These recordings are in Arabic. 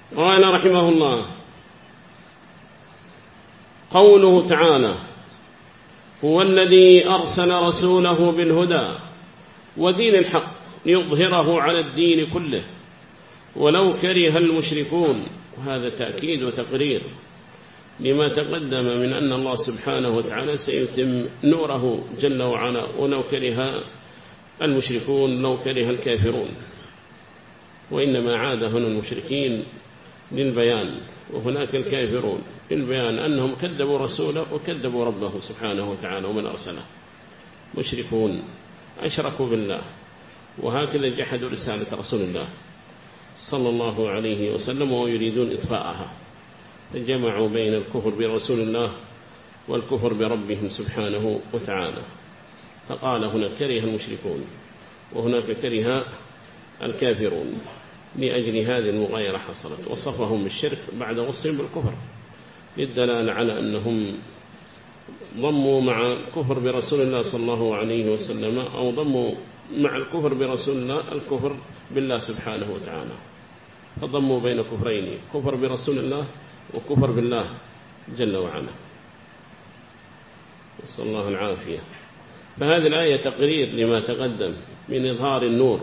قال رحمه الله: قوله تعالى: هو الذي أرسل رسوله بالهدى ودين الحق ليظهره على الدين كله ولو كره المشركون. وهذا تأكيد وتقرير لما تقدم من أن الله سبحانه وتعالى سيتم نوره جل وعلا ولو كره المشركون، لو كره الكافرون. وإنما عاد هنا المشركين للبيان، وهناك الكافرون للبيان أنهم كذبوا رسوله وكذبوا ربه سبحانه وتعالى ومن أرسله. مشركون أشركوا بالله، وهكذا جحدوا رسالة رسول الله صلى الله عليه وسلم ويريدون إطفاءها، فجمعوا بين الكفر برسول الله والكفر بربهم سبحانه وتعالى. فقال هنا كره المشركون وهناك كره الكافرون، لأجل هذه المغايرة حصلت. وصفهم بالشرك بعد وصفهم بالكفر، للدلالة على أنهم ضموا مع الكفر برسول الله صلى الله عليه وسلم، أو ضموا مع الكفر برسول الله الكفر بالله سبحانه وتعالى، فضموا بين كفرين: كفر برسول الله وكفر بالله جل وعلا، نسأل الله العافية. فهذه الآية تقرير لما تقدم من إظهار النور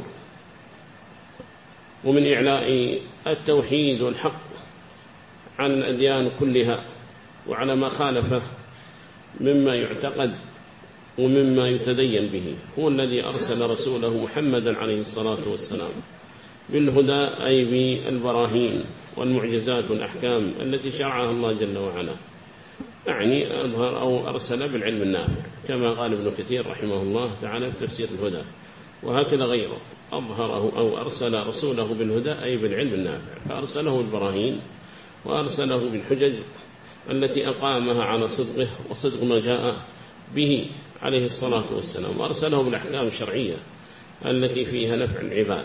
ومن إعلاء التوحيد والحق عن الأديان كلها وعلى ما خالفه مما يعتقد ومما يتدين به. هو الذي أرسل رسوله محمدا عليه الصلاة والسلام بالهدى، أي بالبراهين والمعجزات والأحكام التي شرعها الله جل وعلا، يعني أظهر أو أرسل بالعلم النافع، كما قال ابن كثير رحمه الله تعالى في تفسير الهدى. وهكذا غيره أظهره أو أرسل رسوله بالهدى أي بالعلم النافع، فأرسله البراهين وأرسله بالحجج التي أقامها على صدقه وصدق ما جاء به عليه الصلاة والسلام، وأرسله بالأحكام الشرعية التي فيها نفع العباد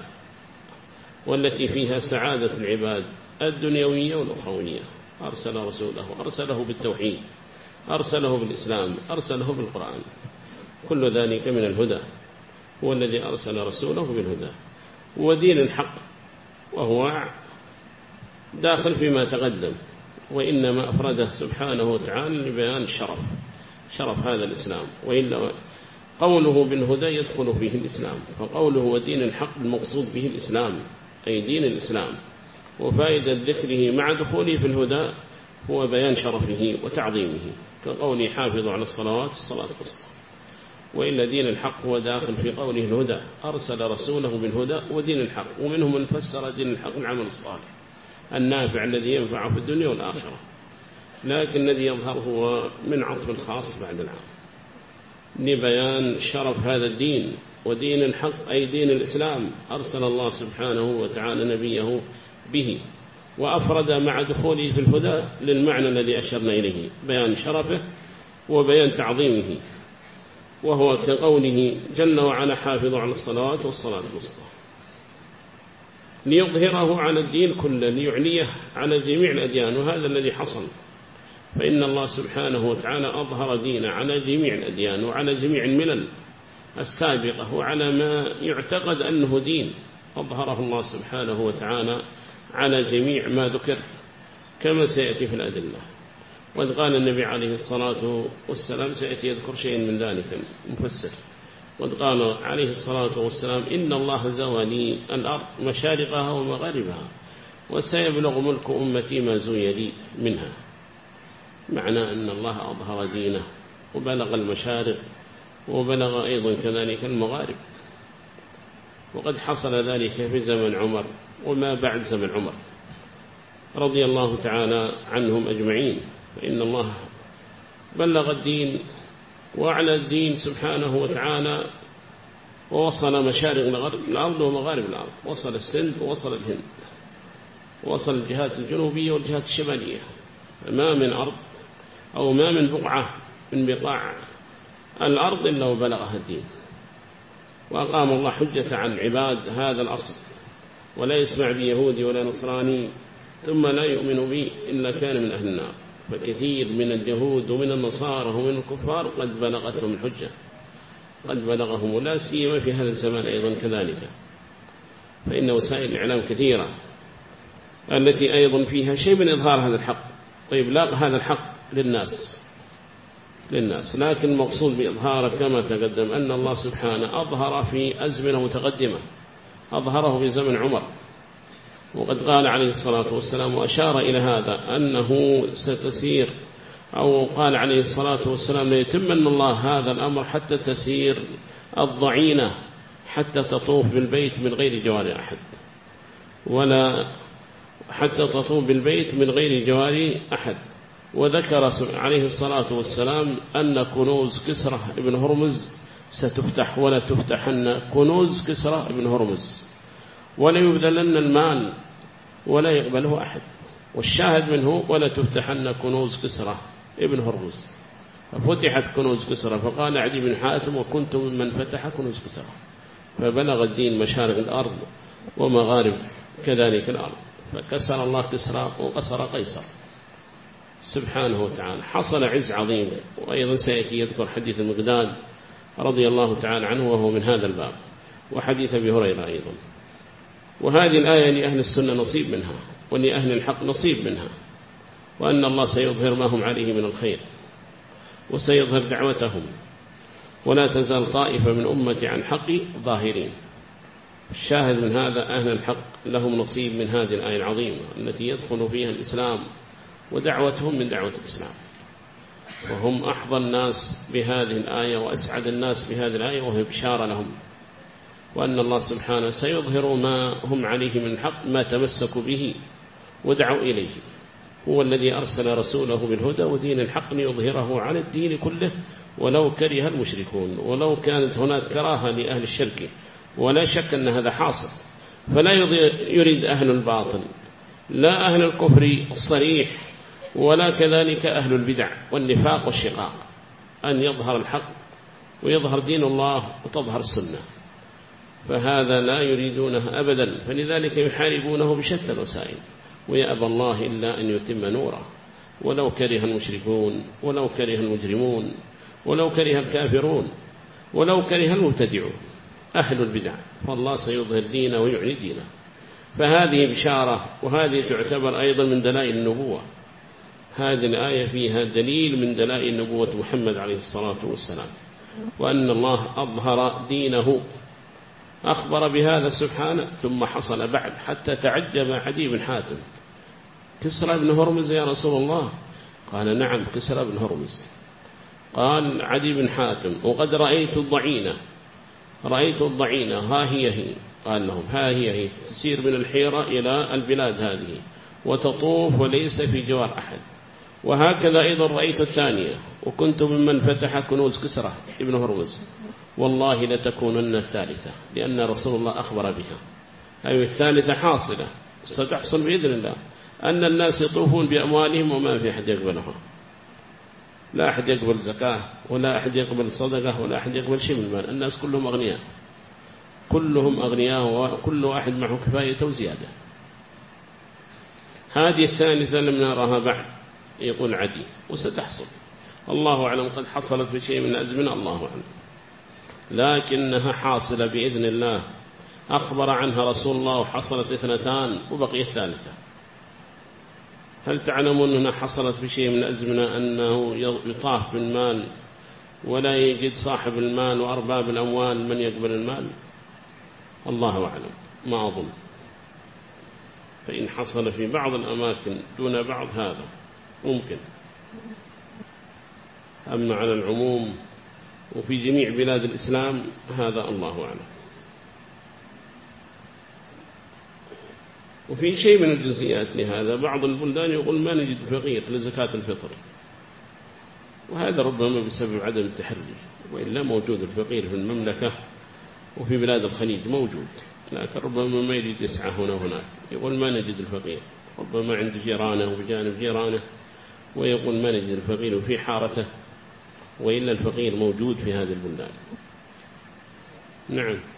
والتي فيها سعادة العباد الدنيوية والأخروية. أرسل رسوله، أرسله بالتوحيد، أرسله بالإسلام، أرسله بالقرآن، كل ذلك من الهدى. هو الذي أرسل رسوله بالهدى ودين الحق، وهو داخل فيما تقدم، وإنما أفرده سبحانه وتعالى لبيان شرف هذا الإسلام. وإلا قوله بالهدى يدخل فيه الإسلام، فقوله ودين الحق المقصود به الإسلام أي دين الإسلام. وفائدة ذكره مع دخوله في الهدى هو بيان شرفه وتعظيمه، كقوله حافظوا على الصلوات الصلاة الوسطى. وإلا دين الحق هو داخل في قوله الهدى، أرسل رسوله بالهدى ودين الحق. ومنهم من فسر دين الحق العمل الصالح النافع الذي ينفع في الدنيا والآخرة، لكن الذي يظهر هو من عطف الخاص بعد العام لبيان شرف هذا الدين. ودين الحق أي دين الإسلام أرسل الله سبحانه وتعالى نبيه به، وأفرد مع دخوله في الهدى للمعنى الذي أشرنا إليه، بيان شرفه وبيان تعظيمه، وهو كقوله جل وعلا حافظوا على الصلوات والصلاة الوسطى، ليظهره على الدين كله، ليعليه على جميع الأديان. وهذا الذي حصل، فإن الله سبحانه وتعالى أظهر دينه على جميع الأديان وعلى جميع الملل السابقة، وعلى ما يعتقد أنه دين أظهره الله سبحانه وتعالى على جميع ما ذكر كما سيأتي في الأدلة. وإذ قال النبي عليه الصلاة والسلام سيأتي يذكر شيء من ذلك مفسر. وإذ قال عليه الصلاة والسلام إن الله زوى لي الأرض مشارقها ومغاربها وسيبلغ ملك أمتي ما زوي لي منها، معنى أن الله أظهر دينه وبلغ المشارق وبلغ أيضا كذلك المغارب. وقد حصل ذلك في زمن عمر وما بعد زمن عمر رضي الله تعالى عنهم أجمعين، فإن الله بلغ الدين وأعلى الدين سبحانه وتعالى، ووصل مشارق الأرض ومغارب الأرض، وصل السند ووصل الهند، ووصل الجهات الجنوبية والجهات الشمالية. ما من أرض أو ما من بقعة من بقاع الأرض إلا وبلغها الدين. وأقام الله حجة عن العباد هذا الأصل: ولا يسمع بيهودي ولا نصراني ثم لا يؤمن بي إلا كان من أهل النار. فكثير من اليهود ومن النصارى ومن الكفار قد بلغتهم الحجة، قد بلغهم، ولا سيما في هذا الزمان أيضا كذلك، فإن وسائل الإعلام كثيرة التي أيضا فيها شيء من إظهار هذا الحق. طيب لا هذا الحق للناس، لكن المقصود بإظهاره كما تقدم أن الله سبحانه أظهر في أزمنة متقدمة، أظهره في زمن عمر، وقد قال عليه الصلاة والسلام وأشار إلى هذا أنه ستسير، أو قال عليه الصلاة والسلام ليتمن الله هذا الأمر حتى تسير الضعينة حتى تطوف بالبيت من غير جوار أحد، ولا حتى تطوف بالبيت من غير جوار أحد. وذكر عليه الصلاة والسلام أن كنوز كسرى ابن هرمز ستفتح، ولا تفتحن كنوز كسرى ابن هرمز، ولا يبذلن المال ولا يقبله أحد. والشاهد منه ولا تفتحن كنوز كسرى ابن هرمز، ففتحت كنوز كسرى، فقال عدي بن حاتم وكنت ممن فتح كنوز كسرى، فبلغ الدين مشارق الأرض ومغارب كذلك الأرض، فكسر الله كسرى وقصر قيصر سبحانه وتعالى. حصل عز عظيم. وأيضا سيأتي يذكر حديث المقداد رضي الله تعالى عنه وهو من هذا الباب، وحديث أبي هريرة أيضا. وهذه الآية لأهل السنة نصيب منها، ولأهل الحق نصيب منها، وأن الله سيظهر ما هم عليه من الخير، وسيظهر دعوتهم، ولا تزال طائفة من أمتي عن حق ظاهرين. الشاهد من هذا أهل الحق لهم نصيب من هذه الآية العظيمة التي يدخل فيها الإسلام، ودعوتهم من دعوة الإسلام، وهم أحظى الناس بهذه الآية وأسعد الناس بهذه الآية، وهي بشارة لهم، وأن الله سبحانه سيظهر ما هم عليه من الحق، ما تمسكوا به ودعوا إليه. هو الذي أرسل رسوله بالهدى ودين الحق ليظهره على الدين كله ولو كره المشركون، ولو كانت هناك كراهة لأهل الشرك، ولا شك أن هذا حاصل. فلا يريد أهل الباطل، لا أهل الكفر الصريح، ولا كذلك أهل البدع والنفاق والشقاق، أن يظهر الحق ويظهر دين الله وتظهر السنة، فهذا لا يريدونه أبدا. فلذلك يحاربونه بشتى الوسائل، ويأبى الله إلا أن يتم نوره، ولو كره المشركون، ولو كره المجرمون، ولو كره الكافرون، ولو كره المبتدعون أهل البدع، فالله سيظهر دينه ويعني دينه. فهذه بشارة، وهذه تعتبر أيضا من دلائل النبوة. هذه الآية فيها دليل من دلائل نبوة محمد عليه الصلاة والسلام، وأن الله أظهر دينه، أخبر بهذا سبحانه. ثم حصل بعد حتى تعجب عدي بن حاتم: كسرى بن هرمز يا رسول الله؟ قال: نعم كسرى بن هرمز. قال عدي بن حاتم: وقد رأيت الضعينة ها هي. قال لهم: ها هي تسير من الحيرة إلى البلاد هذه وتطوف وليس في جوار أحد. وهكذا أيضا رأيت الثانية، وكنت ممن فتح كنوز كسرى ابن هرمز، والله لتكونن الثالثة، لأن رسول الله أخبر بها. أي الثالثة حاصلة ستحصل بإذن الله، أن الناس يطوفون بأموالهم وما في أحد يقبلها، لا أحد يقبل زكاة، ولا أحد يقبل صدقة، ولا أحد يقبل شيء من المال. الناس كلهم أغنياء، وكل واحد معه كفاية وزيادة. هذه الثالثة لم نراها بعد، يقول عدي، وستحصل الله أعلم. قد حصلت في شيء من أزمنة الله أعلم، لكنها حاصلة بإذن الله، أخبر عنها رسول الله، وحصلت 2 وبقي الثالثة. هل تعلمون أنها حصلت في شيء من أزمنة أنه يطاف بالمال ولا يجد صاحب المال وأرباب الأموال من يقبل المال؟ الله أعلم، ما أظن. فإن حصل في بعض الأماكن دون بعض هذا ممكن، أما على العموم وفي جميع بلاد الإسلام هذا الله أعلم. وفي شيء من الجزئيات لهذا، بعض البلدان يقول ما نجد فقير لزكاة الفطر، وهذا ربما بسبب عدم التحري، وإلا موجود الفقير في المملكة وفي بلاد الخليج موجود، لكن ربما ما يريد يسعى هنا وهناك، يقول ما نجد الفقير، ربما عند جيرانه وبجانب جيرانه، ويقول ما نجد الفقير وفي حارته، وإلا الفقير موجود في هذه البلدان. نعم.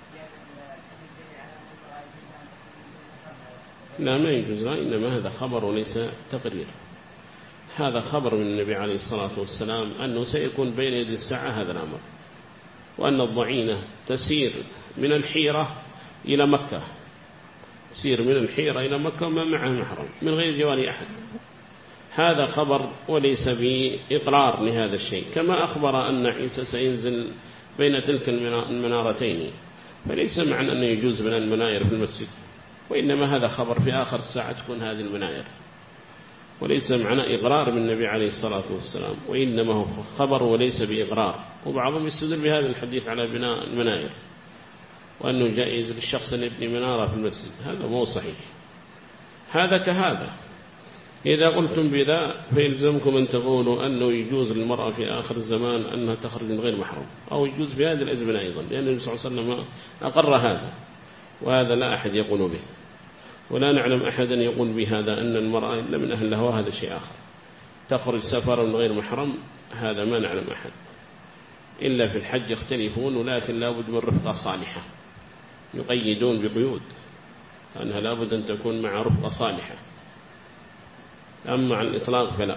لا ما يجوز، إنما هذا خبر وليس تقرير. هذا خبر من النبي عليه الصلاة والسلام أنه سيكون بين يدي الساعة هذا الأمر، وأن الضعينة تسير من الحيرة إلى مكة، سير من الحيرة إلى مكة وما معه محرم من غير جوار أحد. هذا خبر وليس بإقرار لهذا الشيء، كما أخبر أن عيسى سينزل بين تلك المنارتين، فليس معنى أنه يجوز بناء المناير في المسجد، وإنما هذا خبر في آخر الساعة تكون هذه المناير، وليس معنى إقرار من النبي عليه الصلاة والسلام، وإنما هو خبر وليس بإقرار. وبعضهم يستدل بهذا الحديث على بناء المناير وأنه جائز للشخص أن يبني منارة في المسجد، هذا مو صحيح. هذا كهذا، إذا قلتم بذا فيلزمكم أن تقولوا أنه يجوز للمرأة في آخر الزمان أنها تخرج من غير محرم، أو يجوز في هذه الأزمنة أيضا، لأن النبي صلى الله عليه وسلم أقر هذا، وهذا لا أحد يقول به، ولا نعلم أحدا يقول بهذا أن المرأة إلا من أهلها، وهذا شيء آخر. تخرج سفرا من غير محرم هذا ما نعلم أحد، إلا في الحج يختلفون، ولكن لا بد من رفقة صالحة، يقيدون بقيود أنها لا بد أن تكون مع رفقة صالحة، أما عن الإطلاق فلا.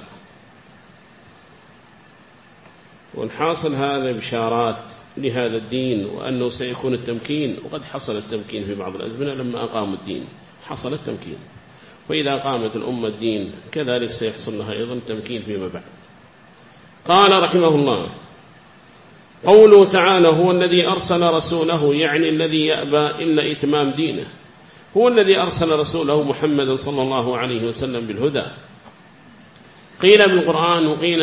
والحاصل هذا بشارات لهذا الدين، وأنه سيكون التمكين، وقد حصل التمكين في بعض الأزمنة لما أقاموا الدين حصل التمكين، وإذا قامت الأمة الدين كذلك سيحصل لها أيضا التمكين فيما بعد. قال رحمه الله: قوله تعالى: هو الذي أرسل رسوله، يعني الذي يأبى إلا إتمام دينه، هو الذي أرسل رسوله محمدا صلى الله عليه وسلم بالهدى. قيل بالقرآن وقيل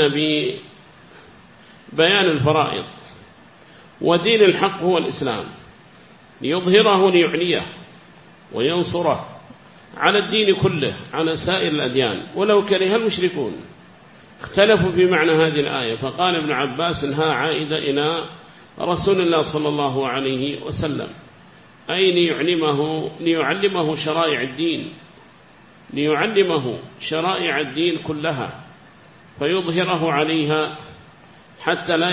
ببيان الفرائض. ودين الحق هو الإسلام، ليظهره ليعليه وينصره على الدين كله، على سائر الأديان، ولو كره المشركون. اختلفوا في معنى هذه الآية، فقال ابن عباس إنها عائدة إلى رسول الله صلى الله عليه وسلم، أي ليعلمه شرائع الدين، ليعلمه شرائع الدين كلها، فيظهره عليها حتى لا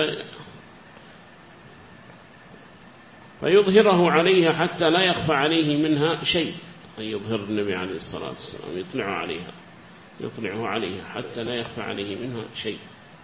يخفى عليه منها شيء، أي يظهر النبي عليه الصلاة والسلام يطلعه عليها حتى لا يخفى عليه منها شيء.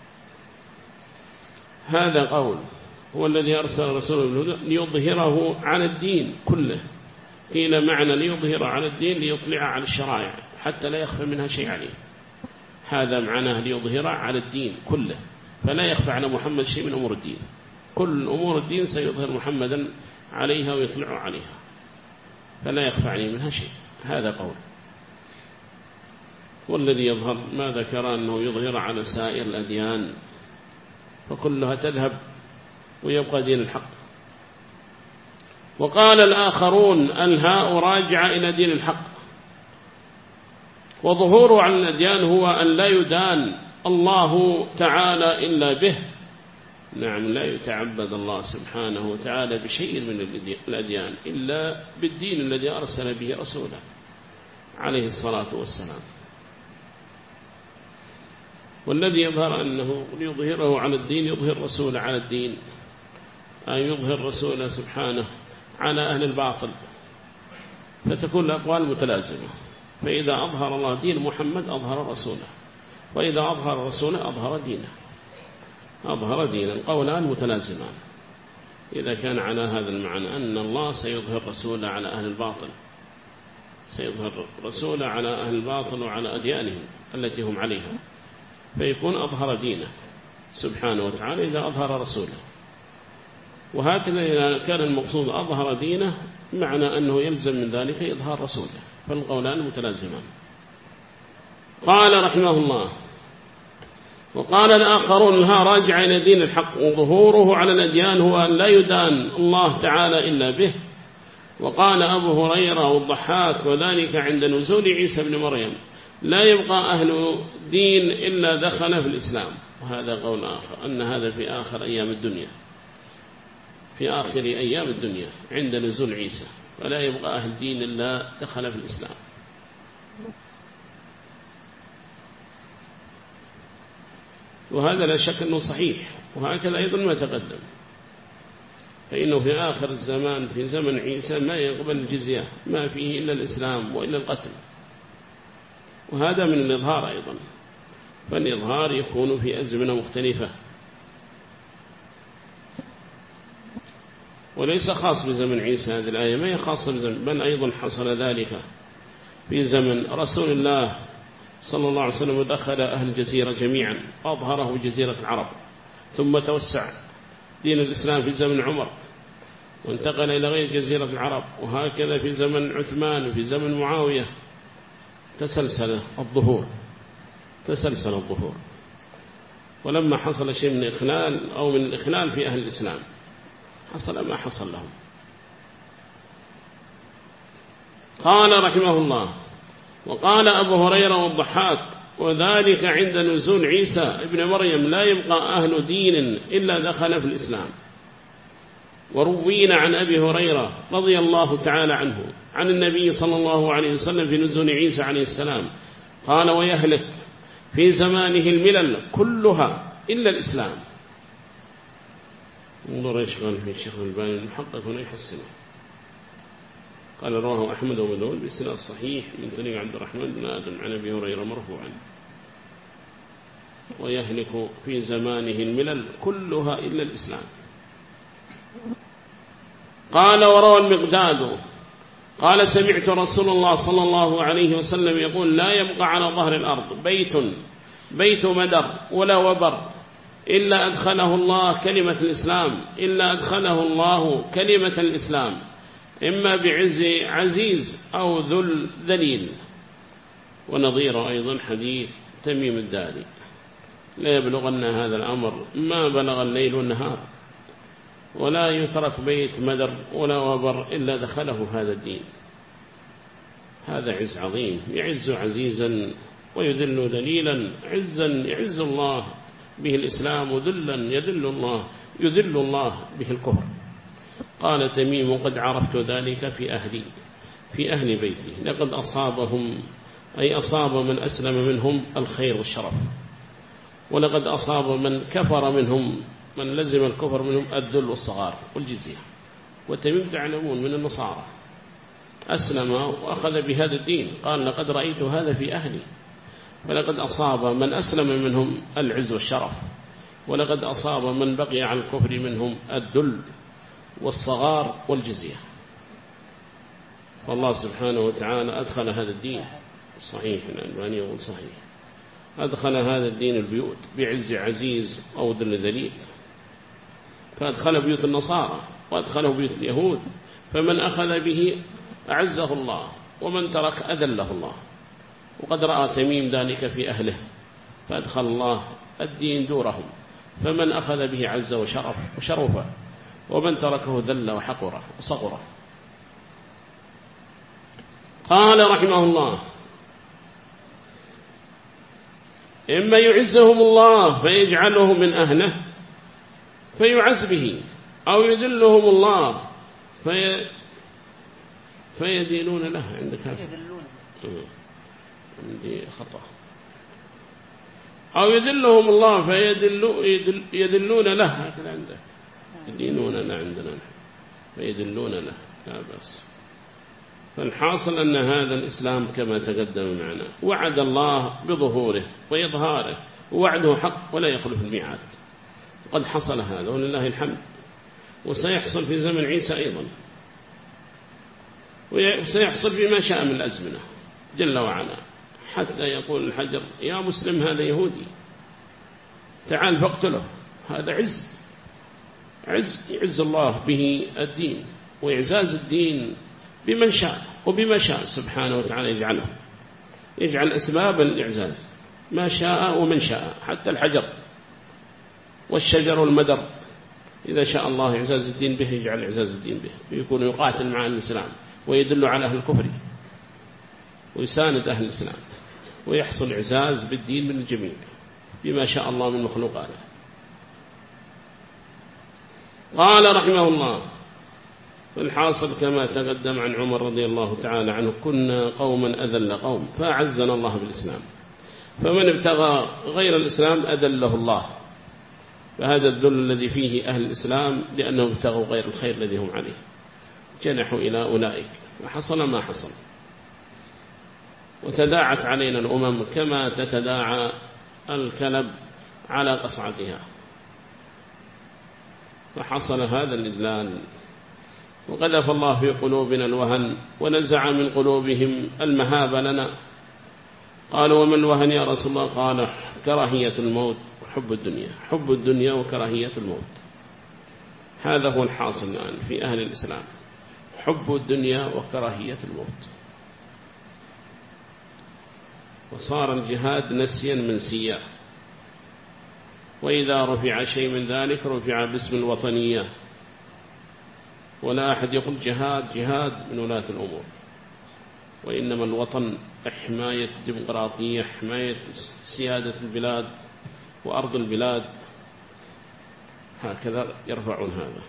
هذا قول. هو الذي أرسل رسوله بالهدى ليظهره على الدين كله، قيل معنى ليظهر على الدين ليطلع على الشرائع حتى لا يخفى منها شيء عليه، هذا معناه ليظهر على الدين كله، فلا يخفى على محمد شيء من أمور الدين، كل أمور الدين سيظهر محمدا عليها ويطلع عليها، فلا يخفى عليه منها شيء. هذا قول. والذي يظهر ما ذكر أنه يظهر على سائر الأديان، فكلها تذهب ويبقى دين الحق. وقال الآخرون: الهاء راجع إلى دين الحق، وظهوره على الأديان هو أن لا يدان الله تعالى إلا به. نعم، لا يتعبد الله سبحانه وتعالى بشيء من الأديان إلا بالدين الذي أرسل به رسوله عليه الصلاة والسلام. والذي يظهر أنه ليظهره على الدين يظهر رسوله على الدين، أي يظهر رسوله سبحانه على أهل الباطل، فتكون الأقوال متلازمة. فإذا أظهر الله دين محمد أظهر رسوله، وإذا أظهر رسوله أظهر دينه، أظهر دينا، قولان متلازمان. إذا كان على هذا المعنى أن الله سيظهر رسوله على أهل الباطل، سيظهر رسوله على أهل الباطل وعلى أديانهم التي هم عليها، فيكون أظهر دينه سبحانه وتعالى إذا أظهر رسوله. وهكذا إذا كان المقصود أظهر دينه معنى أنه يلزم من ذلك إظهار رسوله، فالقولان متلازمان. قال رحمه الله: وقال الآخرون: الها راجع إلى دين الحق، وظهوره على الأديان هو أن لا يدان الله تعالى إلا به. وقال أبو هريرة والضحاك: وذلك عند نزول عيسى بن مريم، لا يبقى أهل دين إلا دخل في الإسلام. وهذا قول آخر، أن هذا في آخر أيام الدنيا، في آخر أيام الدنيا عند نزول عيسى، ولا يبقى أهل دين إلا دخل في الإسلام. وهذا لا شك أنه صحيح، وهكذا أيضا ما تقدم، فإنه في آخر الزمان في زمن عيسى ما يقبل الجزية، ما فيه إلا الإسلام وإلا القتل، وهذا من الإظهار أيضا، فالإظهار يكون في أزمنة مختلفة. وليس خاص بزمن عيسى، هذه الآية ما هي خاصة بزمن، بل أيضا حصل ذلك في زمن رسول الله صلى الله عليه وسلم، ودخل أهل الجزيرة جميعا أظهره جزيرة العرب، ثم توسع دين الإسلام في زمن عمر وانتقل إلى غير جزيرة العرب، وهكذا في زمن عثمان وفي زمن معاوية تسلسل الظهور. ولما حصل شيء من إخلال أو من الإخلال في أهل الإسلام حصل ما حصل لهم. قال رحمه الله: وقال أبو هريرة والضحاك: وذلك عند نزول عيسى ابن مريم لا يبقى أهل دين إلا دخل في الإسلام. وروينا عن أبي هريرة رضي الله تعالى عنه عن النبي صلى الله عليه وسلم في نزول عيسى عليه السلام قال: ويهلك في زمانه الملل كلها إلا الإسلام. انظر ايش قال في الشيخ الألباني المحقق هنا يحسنه، قال: رواه أحمد وابو داود بإسناد صحيح من طريق عبد الرحمن بن آدم عن أبي هريرة مرفوعا: ويهلك في زمانه الملل كلها إلا الإسلام. قال: وروى المقداد قال: سمعت رسول الله صلى الله عليه وسلم يقول: لا يبقى على ظهر الأرض بيت مدر ولا وبر إلا أدخله الله كلمة الإسلام إما بعز عزيز أو ذل ذليل. ونظير أيضا حديث تميم الداري: لا يبلغن هذا الأمر ما بلغ الليل والنهار، ولا يترك بيت مدر ولا وبر إلا دخله هذا الدين. هذا عز عظيم، يعز عزيزا ويذل ذليلا. عزا يعز الله به الإسلام، وذلا يذل الله به الكفر. قال تميم: قد عرفت ذلك في أهل بيتي، لقد أصابهم أي أصاب من أسلم منهم الخير والشرف، ولقد أصاب من كفر منهم من لزم الكفر منهم الذل والصغار والجزية. وتميم تعلمون من النصارى أسلم وأخذ بهذا الدين، قال: لقد رأيت هذا في أهلي، فلقد أصاب من أسلم منهم العز والشرف، ولقد أصاب من بقي على الكفر منهم الذل والصغار والجزية. فالله سبحانه وتعالى أدخل هذا الدين صحيح، الألباني يقول صحيح، أدخل هذا الدين البيوت بعز عزيز أو ذل ذليل. فأدخل بيوت النصارى وأدخله بيوت اليهود، فمن أخذ به أعزه الله، ومن ترك أذله الله. وقد رأى تميم ذلك في أهله، فأدخل الله الدين دورهم، فمن أخذ به عز وشرفه، ومن تركه ذل وحقره وصغره. قال رحمه الله: إما يعزهم الله فيجعله من أهله فيعز به، أو يذلهم الله فيدينون له. عندك عندي خطأ. أو يذلهم الله فيدلون له، هكذا عندك يدينوننا، عندنا فيدلون له، لا بأس. فالحاصل أن هذا الإسلام كما تقدم معنا وعد الله بظهوره وإظهاره، ووعده حق ولا يخلف الميعاد. قد حصل هذا ولله الحمد، وسيحصل في زمن عيسى أيضا، وسيحصل بما شاء من الأزمنة جل وعلا، حتى يقول الحجر: يا مسلم هذا يهودي، تعال فاقتله. هذا عز الله به الدين، وإعزاز الدين بمن شاء وبما شاء سبحانه وتعالى يجعل أسباب الإعزاز ما شاء ومن شاء، حتى الحجر والشجر والمدر إذا شاء الله إعزاز الدين به يجعل إعزاز الدين به، ويكون يقاتل مع الإسلام ويدل على أهل الكفر ويساند أهل الإسلام، ويحصل إعزاز بالدين من الجميع بما شاء الله من مخلوقاته. قال رحمه الله: فالحاصل كما تقدم عن عمر رضي الله تعالى عنه: كنا قوما أذل قوم فأعزنا الله بالإسلام، فمن ابتغى غير الإسلام أذله الله. فهذا الذل الذي فيه أهل الإسلام لأنهم ابتغوا غير الخير الذي هم عليه، جنحوا إلى أولئك، وحصل ما حصل. وتداعت علينا الأمم كما تتداعى الكلب على قصعتها، فحصل هذا الإذلال وقذف الله في قلوبنا الوهن ونزع من قلوبهم المهابة لنا. قالوا وما الوهن يا رسول الله؟ قال كراهية الموت وحب الدنيا، حب الدنيا وكراهية الموت. هذا هو الحاصل الآن في أهل الإسلام، حب الدنيا وكراهية الموت. وصار الجهاد نسيا منسيا، وإذا رفع شيء من ذلك رفع باسم الوطنية، ولا أحد يقول جهاد من ولاة الأمور، وإنما الوطن حماية الديمقراطية، حماية سيادة البلاد وأرض البلاد، هكذا يرفعون هذا.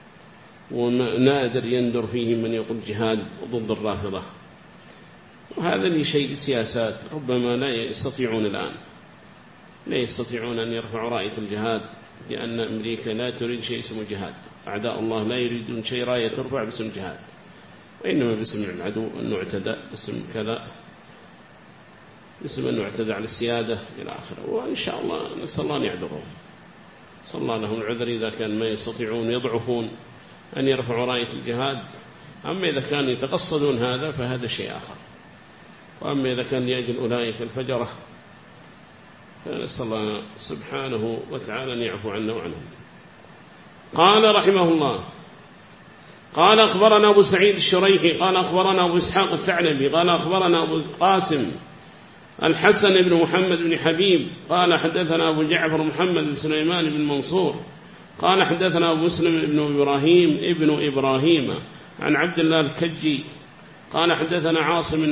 ونادر يندر فيهم من يقول جهاد ضد الرافضة، وهذا لشيء سياسات ربما لا يستطيعون الآن، لا يستطيعون أن يرفعوا راية الجهاد، لأن أمريكا لا تريد شيء اسمه جهاد، أعداء الله لا يريدون شيء راية ترفع باسم جهاد، وإنما باسم العدو أنه اعتدى، باسم كذا، باسم أنه اعتدى على السيادة إلى آخره. وإن شاء الله نسأل الله أن يعذرهم، صلى الله لهم العذر إذا كان ما يستطيعون يضعفون أن يرفعوا راية الجهاد. أما إذا كانوا يتقصدون هذا فهذا شيء آخر، وأما إذا كان لأجل أولئك الفجرة فنسأل الله سبحانه وتعالى أن يعفو عنا وعنهم. قال رحمه الله قال أخبرنا أبو سعيد الشريحي قال أخبرنا أبو إسحاق الثعلبي قال أخبرنا أبو القاسم الحسن بن محمد بن حبيب قال حدثنا أبو جعفر محمد بن سليمان بن منصور قال حدثنا أبو مسلم بن إبراهيم عن عبد الله الكجي قال حدثنا عاصم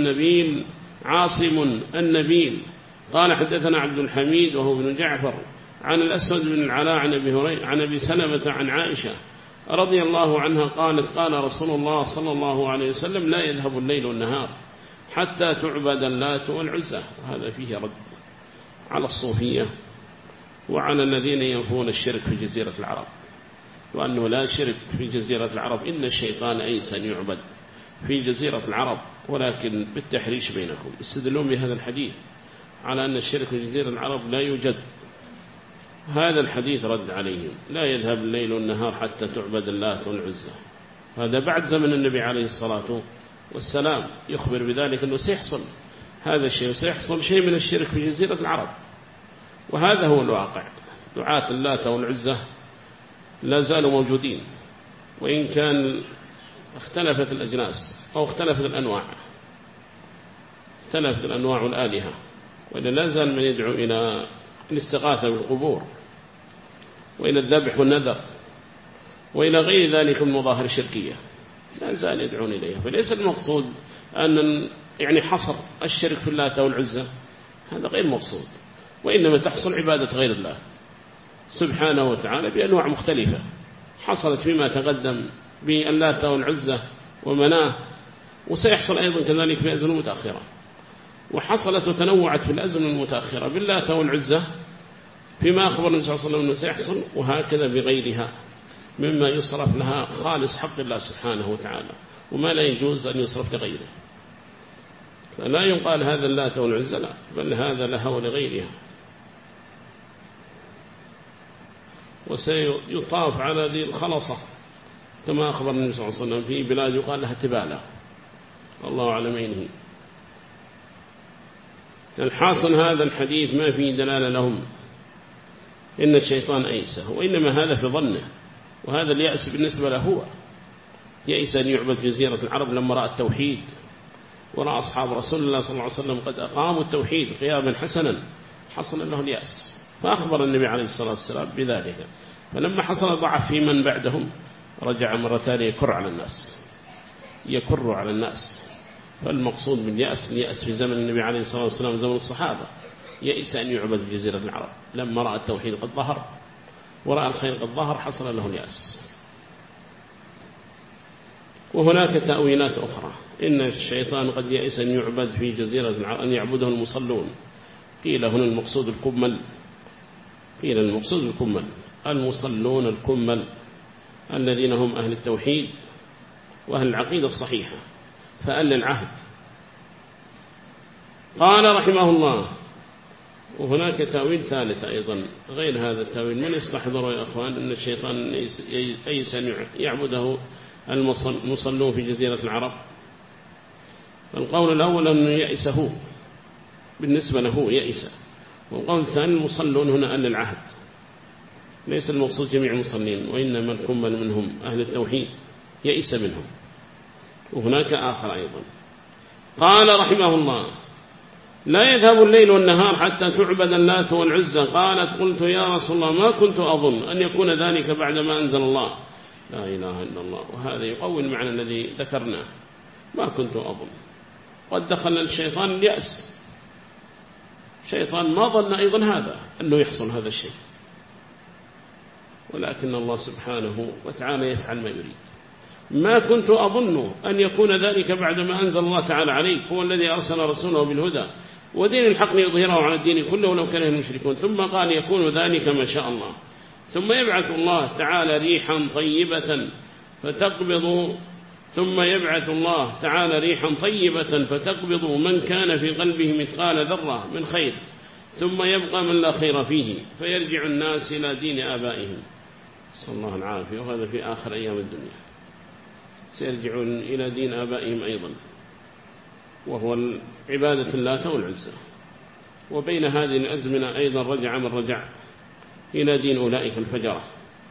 النبيل قال حدثنا عبد الحميد وهو ابن جعفر عن الأسود بن العلاء عن أبي سلمة عن عائشة رضي الله عنها قالت قال رسول الله صلى الله عليه وسلم لا يذهب الليل والنهار حتى تعبد اللات والعزى. وهذا فيه رد على الصوفية وعلى الذين ينفون الشرك في جزيرة العرب، وأنه لا شرك في جزيرة العرب، إن الشيطان أيس أن يعبد في جزيرة العرب ولكن بالتحريش بينكم. يستدلون بهذا الحديث على أن الشرك في جزيرة العرب لا يوجد. هذا الحديث رد عليهم، لا يذهب الليل والنهار حتى تعبد اللات والعزى. هذا بعد زمن النبي عليه الصلاة والسلام يخبر بذلك أنه سيحصل هذا الشيء، وسيحصل شيء من الشرك في جزيرة العرب، وهذا هو الواقع. دعاة اللات والعزى لا زالوا موجودين، وإن كان اختلفت الأجناس أو اختلفت الأنواع، اختلفت الأنواع والآلهة، وإلا لا زال من يدعو إلى الاستغاثة بالقبور وإلى الذبح والنذر وإلى غير ذلك من مظاهر الشركية، لا زال يدعون إليها. فليس المقصود أن يعني حصر الشرك في اللات والعزى، هذا غير مقصود، وإنما تحصل عبادة غير الله سبحانه وتعالى بأنواع مختلفة حصلت فيما تقدم باللات والعزى ومناه، وسيحصل أيضا كذلك في أزمة متأخرة، وحصلت وتنوعت في الأزمة المتأخرة باللات والعزى فيما أخبر النبي صلى الله عليه وسلم أنه سيحصل، وهكذا بغيرها مما يصرف لها خالص حق الله سبحانه وتعالى، وما لا يجوز أن يصرف لغيره. فلا يقال هذا اللات والعزى، لا، بل هذا لها ولغيرها. وسيطاف على ذي الخلصة كما أخبر النبي صلى الله عليه وسلم في بلاد يقال لها تبالة، الله أعلم أين هي. الحاصل هذا الحديث ما فيه دلالة لهم إن الشيطان أيسه، وإنما هذا في ظنه، وهذا اليأس بالنسبة له هو يأس أن يعبد جزيرة العرب لما رأى التوحيد، ورأى أصحاب رسول الله صلى الله عليه وسلم قد أقاموا التوحيد قياما حسنا، حصل له اليأس، فأخبر النبي عليه الصلاة والسلام بذلك. فلما حصل ضعف في من بعدهم رجع مرة ثانية يكر على الناس. فالمقصود باليأس اليأس في زمن النبي عليه الصلاة والسلام زمن الصحابة، يأس أن يعبد في جزيرة العرب، لما رأى التوحيد قد ظهر ورأى الخير قد ظهر حصل له اليأس. وهناك تأويلات أخرى، إن الشيطان قد يأس أن يعبد في جزيرة العرب، أن يعبده المصلون. قيل هنا المقصود الكمل، المصلون الكمل الذين هم أهل التوحيد وأهل العقيدة الصحيحة، فأهل العهد. قال رحمه الله وهناك تأويل ثالث أيضا غير هذا التأويل، من يستحضره يا أخوان، أن الشيطان أيس أن يعبده المصلون في جزيرة العرب؟ القول الأول أنه يئس هو، بالنسبة له يئس. والقول الثاني المصلون هنا أهل العهد، ليس المقصود جميع المصلين، وإنما الكمل منهم أهل التوحيد يئس منهم. وهناك آخر أيضا قال رحمه الله: لا يذهب الليل والنهار حتى تعبد اللات والعزى. قالت: قلت يا رسول الله ما كنت أظن أن يكون ذلك بعد ما أنزل الله. لا إله إلا الله. وهذا يقوي المعنى الذي ذكرناه، ما كنت أظن. قد دخل الشيطان اليأس، شيطان ما ظن أيضا هذا أنه يحصل هذا الشيء، ولكن الله سبحانه وتعالى يفعل ما يريد. ما كنت أظن أن يكون ذلك بعد ما أنزل الله تعالى عليك. هو الذي أرسل رسوله بالهدى ودين الحق ليظهره على الدين كله ولو كره المشركون. ثم قال: يكون ذلك ما شاء الله. ثم يبعث الله تعالى ريحا طيبة فتقبض فتقبض من كان في قلبه مثقال ذرة من خير، ثم يبقى من لا خير فيه، فيرجع الناس إلى دين آبائهم. صلى الله العافية. وهذا في آخر أيام الدنيا، سيرجعون إلى دين آبائهم أيضا، وهو عبادة اللات والعزى. وبين هذه الأزمنة أيضا رجع من رجع إلى دين أولئك الفجرة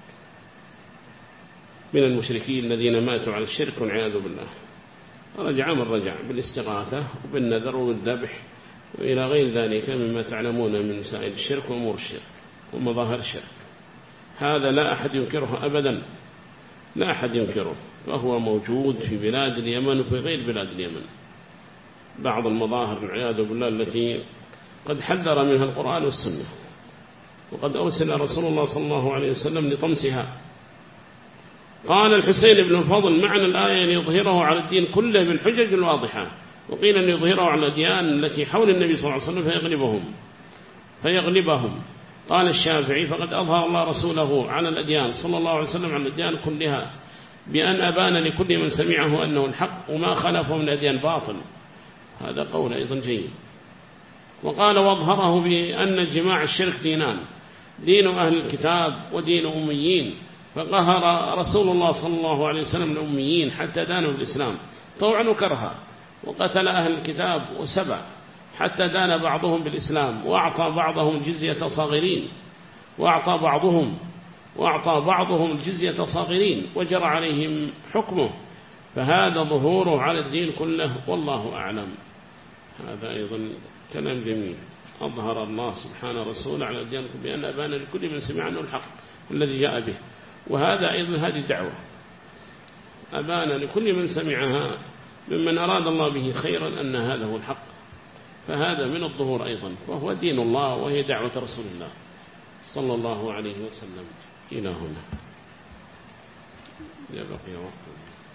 من المشركين الذين ماتوا على الشرك والعياذ بالله. رجع من رجع بالاستغاثة وبالنذر وبالذبح وإلى غير ذلك مما تعلمون من مسائل الشرك وأمور الشرك ومظاهر الشرك. هذا لا أحد ينكره أبدا، لا أحد ينكره، فهو موجود في بلاد اليمن وفي غير بلاد اليمن. بعض المظاهر والعياذ بالله التي قد حذر منها القرآن والسنة، وقد أرسل رسول الله صلى الله عليه وسلم لطمسها. قال الحسين بن الفضل: معنى الآية أن يظهره على الدين كله بالحجج الواضحة، وقيل أن يظهره على الأديان التي حول النبي صلى الله عليه وسلم فيغلبهم. قال الشافعي: فقد أظهر الله رسوله على الأديان صلى الله عليه وسلم على الأديان كلها بأن أبان لكل من سمعه أنه الحق وما خلفه من الأديان باطل. هذا قول أيضا جيد. وقال: واظهره بأن جماع الشرك دينان، دين أهل الكتاب ودين أميين، فقهر رسول الله صلى الله عليه وسلم الأميين حتى دانوا الإسلام طوعا وكرها، وقتل أهل الكتاب وسبع حتى دان بعضهم بالإسلام، وأعطى بعضهم جزية صاغرين وجرى عليهم حكمه. فهذا ظهوره على الدين كله، والله أعلم. هذا أيضا كلام جميل. أظهر الله سبحانه رسوله على الدين بأن أبان لكل من سمع عنه الحق الذي جاء به. وهذا أيضا هذه الدعوة، أبان لكل من سمعها ممن أراد الله به خيرا أن هذا هو الحق. فهذا من الظهور أيضا، وهو دين الله، وهي دعوة رسول الله صلى الله عليه وسلم. إلى هنا. لا بقي وقت.